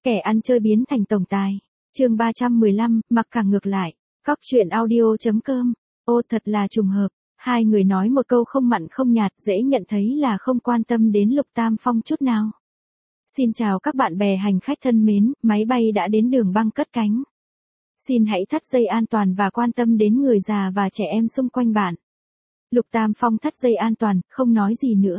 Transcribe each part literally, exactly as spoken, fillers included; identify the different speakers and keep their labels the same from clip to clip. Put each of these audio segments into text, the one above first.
Speaker 1: Kẻ ăn chơi biến thành tổng tài. Chương ba trăm mười lăm, mặc cả ngược lại. Cóc truyện audio chấm com. Ô thật là trùng hợp. Hai người nói một câu không mặn không nhạt, dễ nhận thấy là không quan tâm đến Lục Tam Phong chút nào. Xin chào các bạn bè hành khách thân mến, máy bay đã đến đường băng cất cánh. Xin hãy thắt dây an toàn và quan tâm đến người già và trẻ em xung quanh bạn. Lục Tam Phong thắt dây an toàn, không nói gì nữa.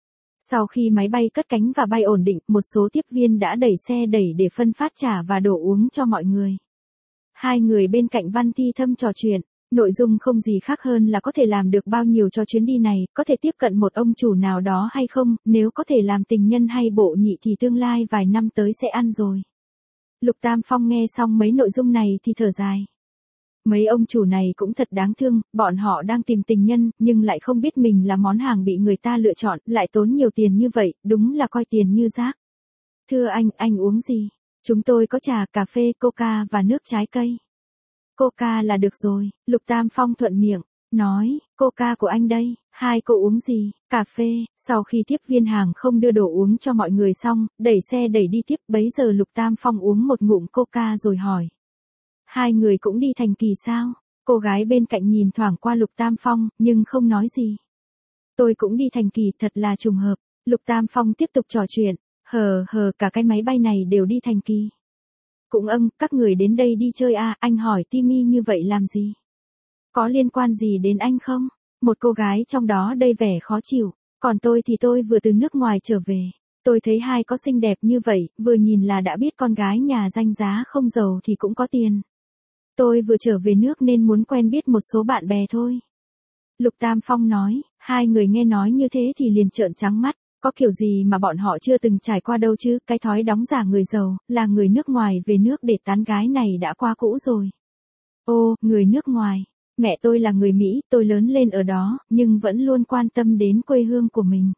Speaker 1: Sau khi máy bay cất cánh và bay ổn định, một số tiếp viên đã đẩy xe đẩy để phân phát trà và đồ uống cho mọi người. Hai người bên cạnh Văn Thi Thâm trò chuyện, nội dung không gì khác hơn là có thể làm được bao nhiêu cho chuyến đi này, có thể tiếp cận một ông chủ nào đó hay không, nếu có thể làm tình nhân hay bộ nhị thì tương lai vài năm tới sẽ ăn rồi. Lục Tam Phong nghe xong mấy nội dung này thì thở dài. Mấy ông chủ này cũng thật đáng thương, bọn họ đang tìm tình nhân, nhưng lại không biết mình là món hàng bị người ta lựa chọn, lại tốn nhiều tiền như vậy, đúng là coi tiền như rác. Thưa anh, anh uống gì? Chúng tôi có trà, cà phê, coca và nước trái cây. Coca là được rồi, Lục Tam Phong thuận miệng, nói, coca của anh đây, hai cô uống gì? Cà phê. Sau khi tiếp viên hàng không đưa đồ uống cho mọi người xong, đẩy xe đẩy đi tiếp, bấy giờ Lục Tam Phong uống một ngụm coca rồi hỏi. Hai người cũng đi Thành Kỳ sao? Cô gái bên cạnh nhìn thoảng qua Lục Tam Phong, nhưng không nói gì. Tôi cũng đi Thành Kỳ, thật là trùng hợp. Lục Tam Phong tiếp tục trò chuyện, hờ hờ cả cái máy bay này đều đi Thành Kỳ. Cũng âng, các người đến đây đi chơi à, anh hỏi Timmy như vậy làm gì? Có liên quan gì đến anh không? Một cô gái trong đó đầy vẻ khó chịu, còn tôi thì tôi vừa từ nước ngoài trở về. Tôi thấy hai có xinh đẹp như vậy, vừa nhìn là đã biết con gái nhà danh giá không giàu thì cũng có tiền. Tôi vừa trở về nước nên muốn quen biết một số bạn bè thôi. Lục Tam Phong nói, hai người nghe nói như thế thì liền trợn trắng mắt, có kiểu gì mà bọn họ chưa từng trải qua đâu chứ, cái thói đóng giả người giàu, là người nước ngoài về nước để tán gái này đã qua cũ rồi. Ô, người nước ngoài, mẹ tôi là người Mỹ, tôi lớn lên ở đó, nhưng vẫn luôn quan tâm đến quê hương của mình.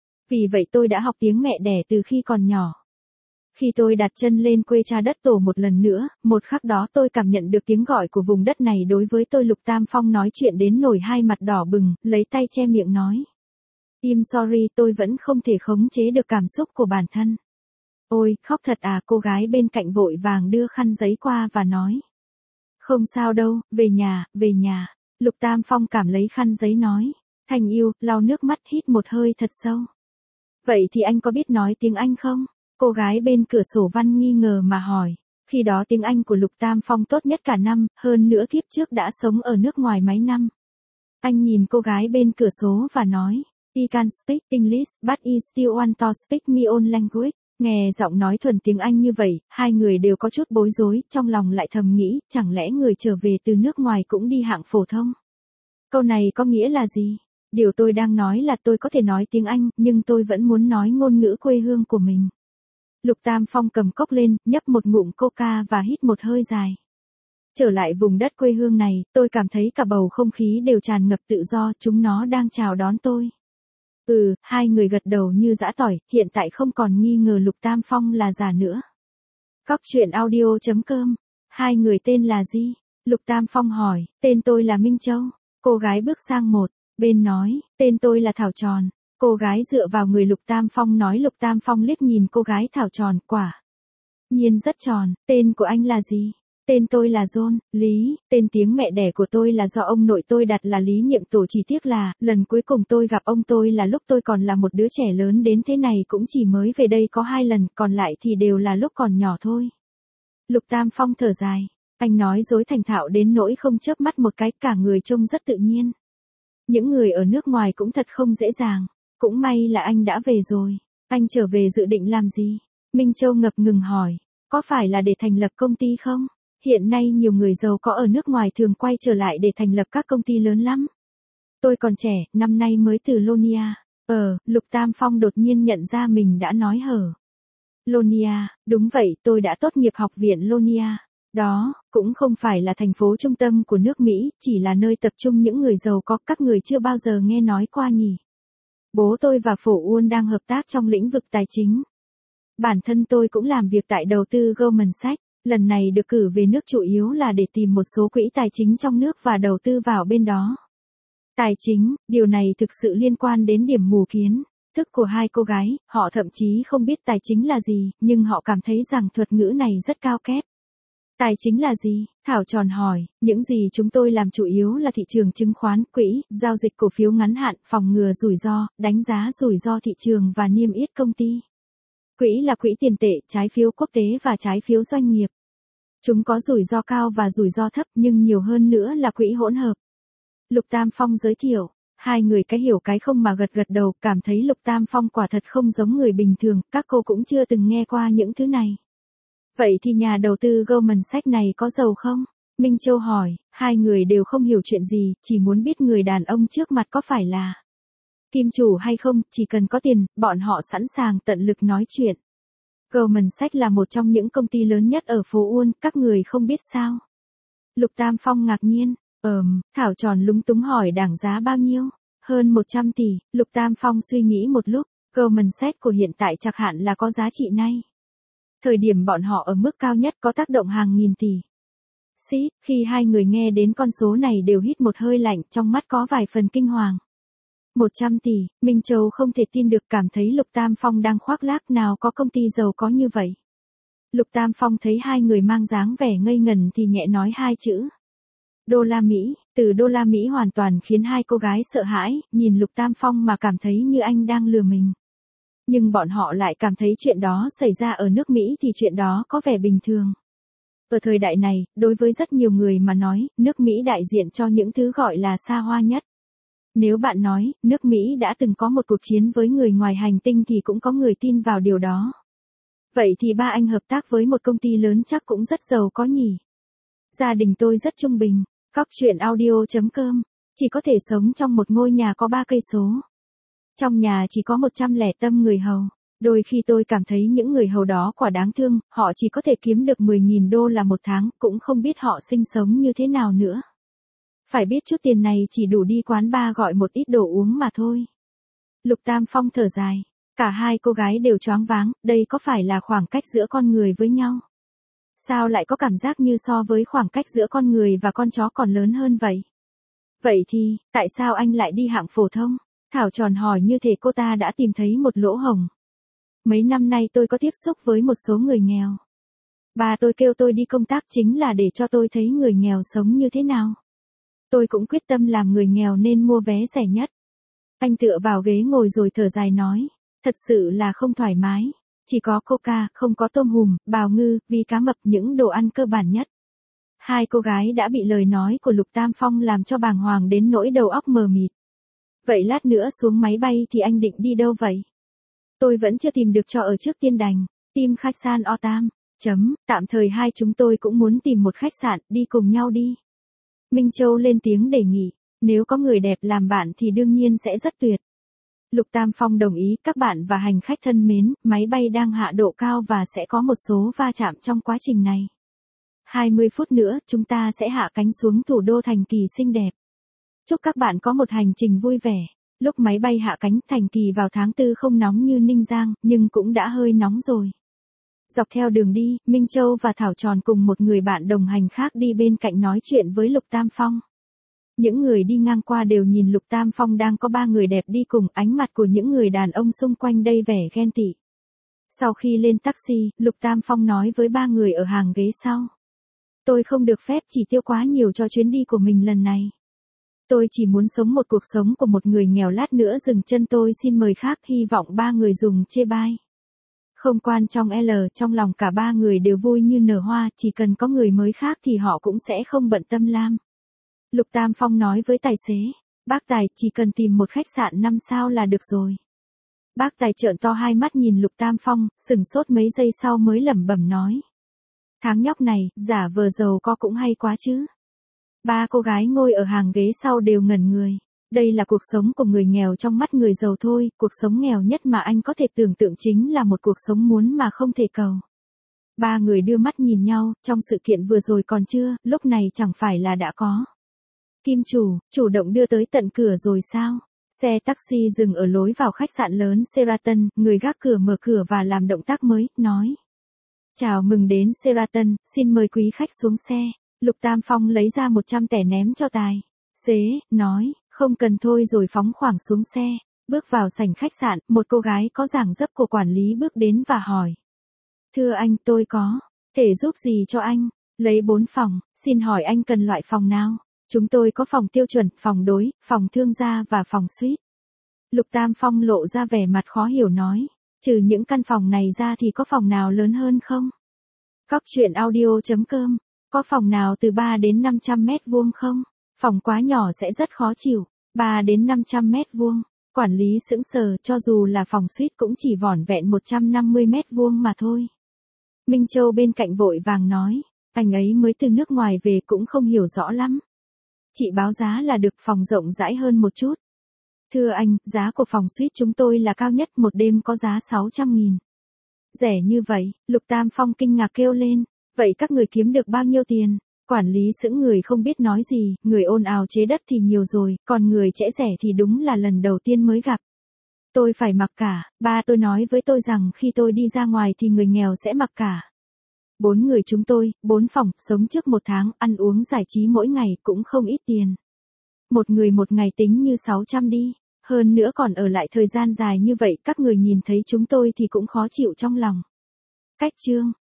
Speaker 1: Vì vậy tôi đã học tiếng mẹ đẻ từ khi còn nhỏ. Khi tôi đặt chân lên quê cha đất tổ một lần nữa, một khắc đó tôi cảm nhận được tiếng gọi của vùng đất này đối với tôi. Lục Tam Phong nói chuyện đến nổi hai mặt đỏ bừng, lấy tay che miệng nói. I'm sorry, tôi vẫn không thể khống chế được cảm xúc của bản thân. Ôi, khóc thật à, cô gái bên cạnh vội vàng đưa khăn giấy qua và nói. Không sao đâu, về nhà, về nhà. Lục Tam Phong cảm lấy khăn giấy nói. Thành yêu, lau nước mắt hít một hơi thật sâu. Vậy thì anh có biết nói tiếng Anh không? Cô gái bên cửa sổ Văn nghi ngờ mà hỏi. Khi đó tiếng Anh của Lục Tam Phong tốt nhất cả năm, hơn nữa kiếp trước đã sống ở nước ngoài mấy năm. Anh nhìn cô gái bên cửa sổ và nói. He can speak English, but he still want to speak my own language. Nghe giọng nói thuần tiếng Anh như vậy, hai người đều có chút bối rối, trong lòng lại thầm nghĩ, chẳng lẽ người trở về từ nước ngoài cũng đi hạng phổ thông? Câu này có nghĩa là gì? Điều tôi đang nói là tôi có thể nói tiếng Anh, nhưng tôi vẫn muốn nói ngôn ngữ quê hương của mình. Lục Tam Phong cầm cốc lên, nhấp một ngụm coca và hít một hơi dài. Trở lại vùng đất quê hương này, tôi cảm thấy cả bầu không khí đều tràn ngập tự do, chúng nó đang chào đón tôi. Ừ, hai người gật đầu như giã tỏi, hiện tại không còn nghi ngờ Lục Tam Phong là giả nữa. Cóc truyện audio chấm com. Hai người tên là gì? Lục Tam Phong hỏi, tên tôi là Minh Châu. Cô gái bước sang một bên nói, tên tôi là Thảo Tròn. Cô gái dựa vào người Lục Tam Phong nói. Lục Tam Phong liếc nhìn cô gái Thảo Tròn, quả nhiên rất tròn. Tên của anh là gì? Tên tôi là John, Lý, tên tiếng mẹ đẻ của tôi là do ông nội tôi đặt là Lý Nhiệm Tổ, chỉ tiếc là, lần cuối cùng tôi gặp ông tôi là lúc tôi còn là một đứa trẻ lớn đến thế này, cũng chỉ mới về đây có hai lần, còn lại thì đều là lúc còn nhỏ thôi. Lục Tam Phong thở dài, anh nói dối thành thạo đến nỗi không chớp mắt một cái, cả người trông rất tự nhiên. Những người ở nước ngoài cũng thật không dễ dàng, cũng may là anh đã về rồi. Anh trở về dự định làm gì? Minh Châu ngập ngừng hỏi, có phải là để thành lập công ty không? Hiện nay nhiều người giàu có ở nước ngoài thường quay trở lại để thành lập các công ty lớn lắm. Tôi còn trẻ, năm nay mới từ Lonia. Ờ, Lục Tam Phong đột nhiên nhận ra mình đã nói hở. Lonia, đúng vậy, tôi đã tốt nghiệp học viện Lonia. Đó, cũng không phải là thành phố trung tâm của nước Mỹ, chỉ là nơi tập trung những người giàu có, các người chưa bao giờ nghe nói qua nhỉ. Bố tôi và Phổ Uôn đang hợp tác trong lĩnh vực tài chính. Bản thân tôi cũng làm việc tại đầu tư Goldman Sachs. Lần này được cử về nước chủ yếu là để tìm một số quỹ tài chính trong nước và đầu tư vào bên đó. Tài chính, điều này thực sự liên quan đến điểm mù kiến. thức của hai cô gái, họ thậm chí không biết tài chính là gì, nhưng họ cảm thấy rằng thuật ngữ này rất cao kết. Tài chính là gì? Thảo tròn hỏi, những gì chúng tôi làm chủ yếu là thị trường chứng khoán, quỹ, giao dịch cổ phiếu ngắn hạn, phòng ngừa rủi ro, đánh giá rủi ro thị trường và niêm yết công ty. Quỹ là quỹ tiền tệ, trái phiếu quốc tế và trái phiếu doanh nghiệp. Chúng có rủi ro cao và rủi ro thấp, nhưng nhiều hơn nữa là quỹ hỗn hợp. Lục Tam Phong giới thiệu. Hai người cái hiểu cái không mà gật gật đầu, cảm thấy Lục Tam Phong quả thật không giống người bình thường, các cô cũng chưa từng nghe qua những thứ này. Vậy thì nhà đầu tư Goldman Sachs này có giàu không? Minh Châu hỏi, hai người đều không hiểu chuyện gì, chỉ muốn biết người đàn ông trước mặt có phải là kim chủ hay không, chỉ cần có tiền, bọn họ sẵn sàng tận lực nói chuyện. Goldman Sachs là một trong những công ty lớn nhất ở phố Uôn, các người không biết sao? Lục Tam Phong ngạc nhiên, ờm, Thảo tròn lúng túng hỏi đảng giá bao nhiêu? Hơn một trăm tỷ, Lục Tam Phong suy nghĩ một lúc, Goldman Sachs của hiện tại chắc hẳn là có giá trị nay. Thời điểm bọn họ ở mức cao nhất có tác động hàng nghìn tỷ. Xít, khi hai người nghe đến con số này đều hít một hơi lạnh, trong mắt có vài phần kinh hoàng. một trăm tỷ, Minh Châu không thể tin được, cảm thấy Lục Tam Phong đang khoác lác, nào có công ty giàu có như vậy. Lục Tam Phong thấy hai người mang dáng vẻ ngây ngần thì nhẹ nói hai chữ. Đô la Mỹ, từ đô la Mỹ hoàn toàn khiến hai cô gái sợ hãi, nhìn Lục Tam Phong mà cảm thấy như anh đang lừa mình. Nhưng bọn họ lại cảm thấy chuyện đó xảy ra ở nước Mỹ thì chuyện đó có vẻ bình thường. Ở thời đại này, đối với rất nhiều người mà nói, nước Mỹ đại diện cho những thứ gọi là xa hoa nhất. Nếu bạn nói, nước Mỹ đã từng có một cuộc chiến với người ngoài hành tinh thì cũng có người tin vào điều đó. Vậy thì ba anh hợp tác với một công ty lớn chắc cũng rất giàu có nhỉ? Gia đình tôi rất trung bình, cóc truyện audio chấm com, chỉ có thể sống trong một ngôi nhà có ba cây số. Trong nhà chỉ có một trăm lẻ tâm người hầu. Đôi khi tôi cảm thấy những người hầu đó quả đáng thương, họ chỉ có thể kiếm được mười nghìn đô la một tháng, cũng không biết họ sinh sống như thế nào nữa. Phải biết chút tiền này chỉ đủ đi quán bar gọi một ít đồ uống mà thôi. Lục Tam Phong thở dài. Cả hai cô gái đều choáng váng, đây có phải là khoảng cách giữa con người với nhau? Sao lại có cảm giác như so với khoảng cách giữa con người và con chó còn lớn hơn vậy? Vậy thì, tại sao anh lại đi hạng phổ thông? Thảo tròn hỏi như thể cô ta đã tìm thấy một lỗ hổng. Mấy năm nay tôi có tiếp xúc với một số người nghèo. Bà tôi kêu tôi đi công tác chính là để cho tôi thấy người nghèo sống như thế nào. Tôi cũng quyết tâm làm người nghèo nên mua vé rẻ nhất. Anh tựa vào ghế ngồi rồi thở dài nói, thật sự là không thoải mái. Chỉ có coca, không có tôm hùm, bào ngư, vi cá mập, những đồ ăn cơ bản nhất. Hai cô gái đã bị lời nói của Lục Tam Phong làm cho bàng hoàng đến nỗi đầu óc mờ mịt. Vậy lát nữa xuống máy bay thì anh định đi đâu vậy? Tôi vẫn chưa tìm được trọ ở trước tiên đành, tìm khách sạn O Tam. Chấm, tạm thời hai chúng tôi cũng muốn tìm một khách sạn, đi cùng nhau đi. Minh Châu lên tiếng đề nghị, nếu có người đẹp làm bạn thì đương nhiên sẽ rất tuyệt. Lục Tam Phong đồng ý, các bạn và hành khách thân mến, máy bay đang hạ độ cao và sẽ có một số va chạm trong quá trình này. hai mươi phút nữa, chúng ta sẽ hạ cánh xuống thủ đô Thành Kỳ xinh đẹp. Chúc các bạn có một hành trình vui vẻ. Lúc máy bay hạ cánh, Thành Kỳ vào tháng tư không nóng như Ninh Giang, nhưng cũng đã hơi nóng rồi. Dọc theo đường đi, Minh Châu và Thảo Tròn cùng một người bạn đồng hành khác đi bên cạnh nói chuyện với Lục Tam Phong. Những người đi ngang qua đều nhìn Lục Tam Phong đang có ba người đẹp đi cùng, ánh mặt của những người đàn ông xung quanh đầy vẻ ghen tị. Sau khi lên taxi, Lục Tam Phong nói với ba người ở hàng ghế sau. Tôi không được phép chỉ tiêu quá nhiều cho chuyến đi của mình lần này. Tôi chỉ muốn sống một cuộc sống của một người nghèo, lát nữa dừng chân tôi xin mời khác, hy vọng ba người dùng chê bai. Không quan trong L, trong lòng cả ba người đều vui như nở hoa, chỉ cần có người mới khác thì họ cũng sẽ không bận tâm lam. Lục Tam Phong nói với tài xế, bác Tài chỉ cần tìm một khách sạn năm sao là được rồi. Bác Tài trợn to hai mắt nhìn Lục Tam Phong, sửng sốt mấy giây sau mới lẩm bẩm nói. Thằng nhóc này, giả vờ giàu có cũng hay quá chứ. Ba cô gái ngồi ở hàng ghế sau đều ngẩn người. Đây là cuộc sống của người nghèo trong mắt người giàu thôi, cuộc sống nghèo nhất mà anh có thể tưởng tượng chính là một cuộc sống muốn mà không thể cầu. Ba người đưa mắt nhìn nhau, trong sự kiện vừa rồi còn chưa, lúc này chẳng phải là đã có. Kim chủ, chủ động đưa tới tận cửa rồi sao? Xe taxi dừng ở lối vào khách sạn lớn Sheraton, người gác cửa mở cửa và làm động tác mới, nói. Chào mừng đến Sheraton, xin mời quý khách xuống xe. Lục Tam Phong lấy ra một trăm tẻ ném cho tài xế, nói, không cần thôi rồi phóng khoảng xuống xe. Bước vào sảnh khách sạn, một cô gái có dáng dấp của quản lý bước đến và hỏi. Thưa anh, tôi có thể giúp gì cho anh? Lấy bốn phòng, xin hỏi anh cần loại phòng nào? Chúng tôi có phòng tiêu chuẩn, phòng đối, phòng thương gia và phòng suite. Lục Tam Phong lộ ra vẻ mặt khó hiểu nói. Trừ những căn phòng này ra thì có phòng nào lớn hơn không? Cóc truyện audio chấm com. Có phòng nào từ ba đến năm trăm mét vuông không? Phòng quá nhỏ sẽ rất khó chịu. ba đến năm trăm mét vuông. Quản lý sững sờ, cho dù là phòng suite cũng chỉ vỏn vẹn một trăm năm mươi mét vuông mà thôi. Minh Châu bên cạnh vội vàng nói. Anh ấy mới từ nước ngoài về cũng không hiểu rõ lắm. Chị báo giá là được, phòng rộng rãi hơn một chút. Thưa anh, giá của phòng suite chúng tôi là cao nhất, một đêm có giá sáu trăm nghìn. Rẻ như vậy, Lục Tam Phong kinh ngạc kêu lên. Vậy các người kiếm được bao nhiêu tiền? Quản lý sững người không biết nói gì, người ồn ào chế đất thì nhiều rồi, còn người trẻ rẻ thì đúng là lần đầu tiên mới gặp. Tôi phải mặc cả, ba tôi nói với tôi rằng khi tôi đi ra ngoài thì người nghèo sẽ mặc cả. Bốn người chúng tôi, bốn phòng, sống trước một tháng, ăn uống giải trí mỗi ngày cũng không ít tiền. Một người một ngày tính như sáu trăm đi, hơn nữa còn ở lại thời gian dài như vậy, các người nhìn thấy chúng tôi thì cũng khó chịu trong lòng. Cách chương